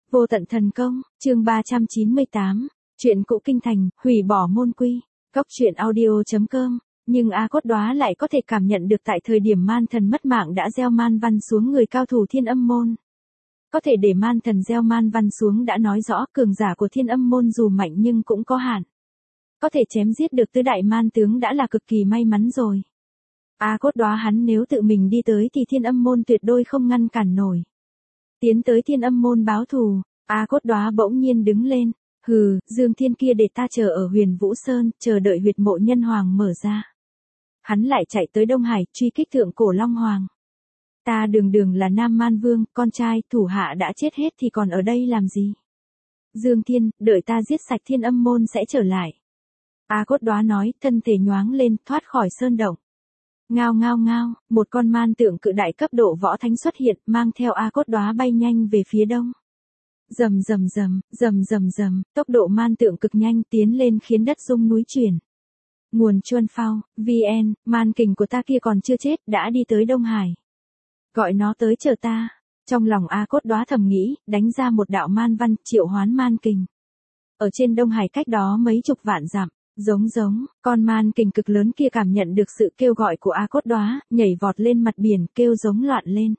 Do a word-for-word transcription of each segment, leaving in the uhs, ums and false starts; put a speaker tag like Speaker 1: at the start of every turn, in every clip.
Speaker 1: Vô tận thần công, chương ba trăm chín mươi tám, chuyện cũ kinh thành, hủy bỏ môn quy, góc truyện audio.com, nhưng A Cốt Đóa lại có thể cảm nhận được tại thời điểm man thần mất mạng đã gieo man văn xuống người cao thủ thiên âm môn. Có thể để man thần gieo man văn xuống đã nói rõ cường giả của thiên âm môn dù mạnh nhưng cũng có hạn. Có thể chém giết được tứ đại man tướng đã là cực kỳ may mắn rồi. A Cốt Đóa hắn nếu tự mình đi tới thì thiên âm môn tuyệt đối không ngăn cản nổi. Tiến tới thiên âm môn báo thù, A Cốt Đóa bỗng nhiên đứng lên, hừ, Dương Thiên kia để ta chờ ở Huyền Vũ Sơn, chờ đợi huyệt mộ nhân hoàng mở ra. Hắn lại chạy tới Đông Hải, truy kích thượng cổ Long Hoàng. Ta đường đường là Nam Man Vương, con trai, thủ hạ đã chết hết thì còn ở đây làm gì? Dương Thiên, đợi ta giết sạch thiên âm môn sẽ trở lại. A Cốt Đóa nói, thân thể nhoáng lên, thoát khỏi sơn động. Ngao ngao ngao, một con man tượng cự đại cấp độ võ thánh xuất hiện, mang theo A Cốt Đóa bay nhanh về phía đông. Rầm rầm rầm, rầm rầm rầm, tốc độ man tượng cực nhanh tiến lên khiến đất rung núi chuyển. Nguồn Chuân Phao, vê en, man kình của ta kia còn chưa chết, đã đi tới Đông Hải. Gọi nó tới chờ ta. Trong lòng A Cốt Đóa thầm nghĩ, đánh ra một đạo man văn, triệu hoán man kình. Ở trên Đông Hải cách đó mấy chục vạn dặm. Giống giống, con man kình cực lớn kia cảm nhận được sự kêu gọi của A Cốt Đóa, nhảy vọt lên mặt biển, kêu giống loạn lên.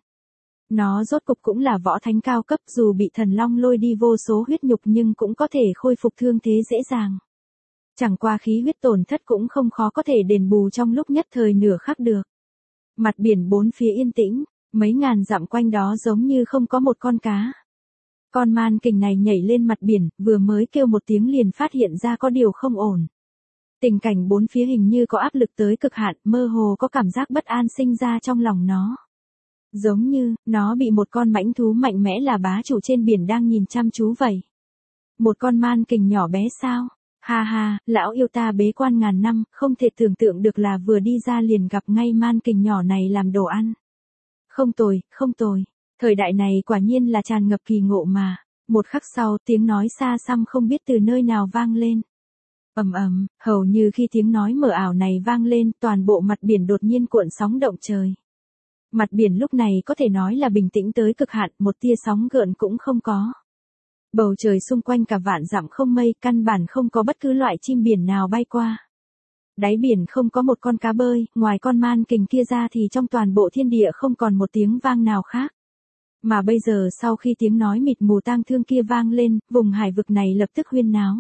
Speaker 1: Nó rốt cục cũng là võ thánh cao cấp, dù bị thần long lôi đi vô số huyết nhục nhưng cũng có thể khôi phục thương thế dễ dàng. Chẳng qua khí huyết tổn thất cũng không khó có thể đền bù trong lúc nhất thời nửa khắc được. Mặt biển bốn phía yên tĩnh, mấy ngàn dặm quanh đó giống như không có một con cá. Con man kình này nhảy lên mặt biển, vừa mới kêu một tiếng liền phát hiện ra có điều không ổn. Tình cảnh bốn phía hình như có áp lực tới cực hạn, mơ hồ có cảm giác bất an sinh ra trong lòng nó. Giống như, nó bị một con mãnh thú mạnh mẽ là bá chủ trên biển đang nhìn chăm chú vậy. Một con man kình nhỏ bé sao? Ha ha, lão yêu ta bế quan ngàn năm, không thể tưởng tượng được là vừa đi ra liền gặp ngay man kình nhỏ này làm đồ ăn. Không tồi, không tồi. Thời đại này quả nhiên là tràn ngập kỳ ngộ mà. Một khắc sau, tiếng nói xa xăm không biết từ nơi nào vang lên. Ầm ầm, hầu như khi tiếng nói mờ ảo này vang lên, toàn bộ mặt biển đột nhiên cuộn sóng động trời. Mặt biển lúc này có thể nói là bình tĩnh tới cực hạn, một tia sóng gợn cũng không có. Bầu trời xung quanh cả vạn dặm không mây, căn bản không có bất cứ loại chim biển nào bay qua. Đáy biển không có một con cá bơi, ngoài con man kình kia ra thì trong toàn bộ thiên địa không còn một tiếng vang nào khác. Mà bây giờ sau khi tiếng nói mịt mù tang thương kia vang lên, vùng hải vực này lập tức huyên náo.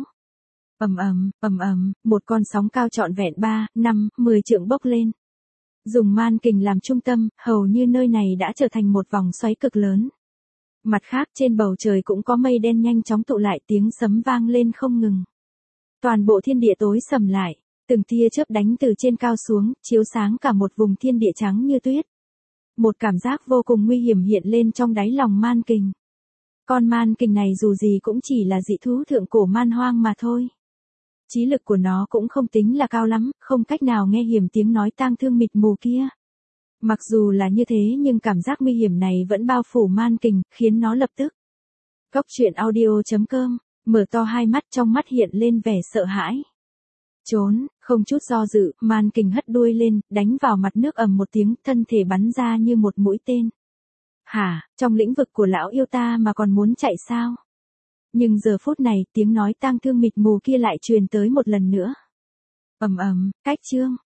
Speaker 1: Ầm ầm, ầm ầm, một con sóng cao trọn vẹn ba, năm, mười trượng bốc lên. Dùng man kình làm trung tâm, hầu như nơi này đã trở thành một vòng xoáy cực lớn. Mặt khác trên bầu trời cũng có mây đen nhanh chóng tụ lại, tiếng sấm vang lên không ngừng. Toàn bộ thiên địa tối sầm lại, từng tia chớp đánh từ trên cao xuống, chiếu sáng cả một vùng thiên địa trắng như tuyết. Một cảm giác vô cùng nguy hiểm hiện lên trong đáy lòng man kình. Con man kình này dù gì cũng chỉ là dị thú thượng cổ man hoang mà thôi. Trí lực của nó cũng không tính là cao lắm, không cách nào nghe hiểm tiếng nói tang thương mịt mù kia. Mặc dù là như thế nhưng cảm giác nguy hiểm này vẫn bao phủ man kình, khiến nó lập tức. Góc truyện audio.com, mở to hai mắt, trong mắt hiện lên vẻ sợ hãi. Trốn, không chút do dự, man kình hất đuôi lên, đánh vào mặt nước ầm một tiếng, thân thể bắn ra như một mũi tên. Hả, trong lĩnh vực của lão yêu ta mà còn muốn chạy sao? Nhưng giờ phút này, tiếng nói tang thương mịt mù kia lại truyền tới một lần nữa. Ầm ầm, cách chương,